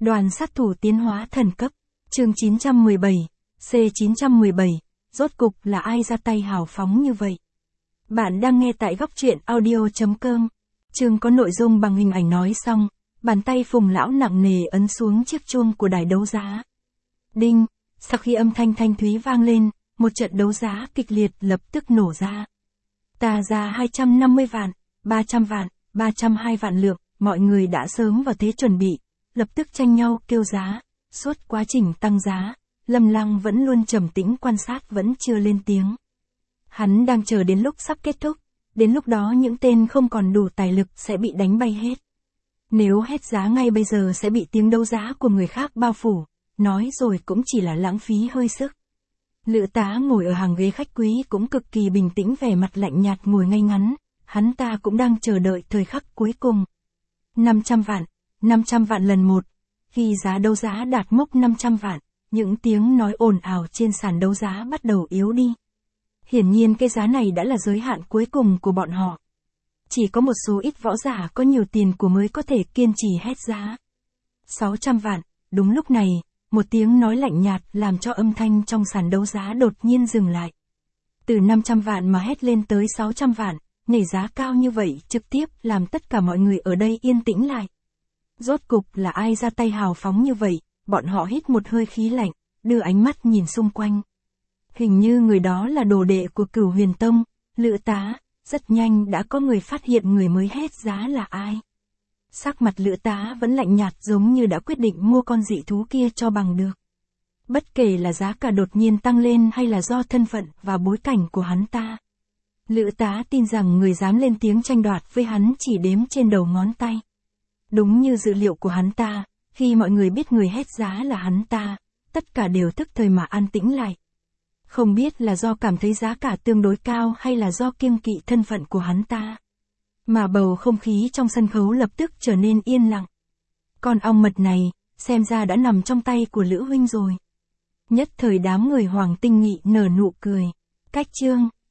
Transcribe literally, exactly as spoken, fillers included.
Đoàn sát thủ tiến hóa thần cấp, chương chín trăm mười bảy, C chín trăm mười bảy, rốt cục là ai ra tay hào phóng như vậy? Bạn đang nghe tại góc truyện audio chấm com. Chương có nội dung bằng hình ảnh nói xong, bàn tay Phùng lão nặng nề ấn xuống chiếc chuông của đài đấu giá. Đinh, sau khi âm thanh thanh thúy vang lên, một trận đấu giá kịch liệt lập tức nổ ra. Ta ra hai trăm năm mươi vạn, ba trăm vạn, ba trăm hai vạn lượng, mọi người đã sớm vào thế chuẩn bị, lập tức tranh nhau kêu giá. Suốt quá trình tăng giá, Lâm Lăng vẫn luôn trầm tĩnh quan sát vẫn chưa lên tiếng. Hắn đang chờ đến lúc sắp kết thúc, đến lúc đó những tên không còn đủ tài lực sẽ bị đánh bay hết. Nếu hết giá ngay bây giờ sẽ bị tiếng đấu giá của người khác bao phủ, nói rồi cũng chỉ là lãng phí hơi sức. Lữ Tá ngồi ở hàng ghế khách quý cũng cực kỳ bình tĩnh, vẻ mặt lạnh nhạt ngồi ngay ngắn, hắn ta cũng đang chờ đợi thời khắc cuối cùng. năm trăm vạn, năm trăm vạn lần một. Khi giá đấu giá đạt mốc năm trăm vạn, những tiếng nói ồn ào trên sàn đấu giá bắt đầu yếu đi. Hiển nhiên cái giá này đã là giới hạn cuối cùng của bọn họ. Chỉ có một số ít võ giả có nhiều tiền của mới có thể kiên trì hét giá. sáu trăm vạn, đúng lúc này, một tiếng nói lạnh nhạt làm cho âm thanh trong sàn đấu giá đột nhiên dừng lại. Từ năm trăm vạn mà hét lên tới sáu trăm vạn, nhảy giá cao như vậy trực tiếp làm tất cả mọi người ở đây yên tĩnh lại. Rốt cục là ai ra tay hào phóng như vậy, bọn họ hít một hơi khí lạnh, đưa ánh mắt nhìn xung quanh. Hình như người đó là đồ đệ của Cửu Huyền Tông, Lữ Tá, rất nhanh đã có người phát hiện người mới hét giá là ai. Sắc mặt Lữ Tá vẫn lạnh nhạt giống như đã quyết định mua con dị thú kia cho bằng được. Bất kể là giá cả đột nhiên tăng lên hay là do thân phận và bối cảnh của hắn ta. Lữ Tá tin rằng người dám lên tiếng tranh đoạt với hắn chỉ đếm trên đầu ngón tay. Đúng như dự liệu của hắn ta, khi mọi người biết người hét giá là hắn ta, tất cả đều tức thời mà an tĩnh lại. Không biết là do cảm thấy giá cả tương đối cao hay là do kiêng kỵ thân phận của hắn ta. Mà bầu không khí trong sân khấu lập tức trở nên yên lặng. Con ong mật này, xem ra đã nằm trong tay của Lữ huynh rồi. Nhất thời đám người Hoàng Tinh Nghị nở nụ cười. Cách chương,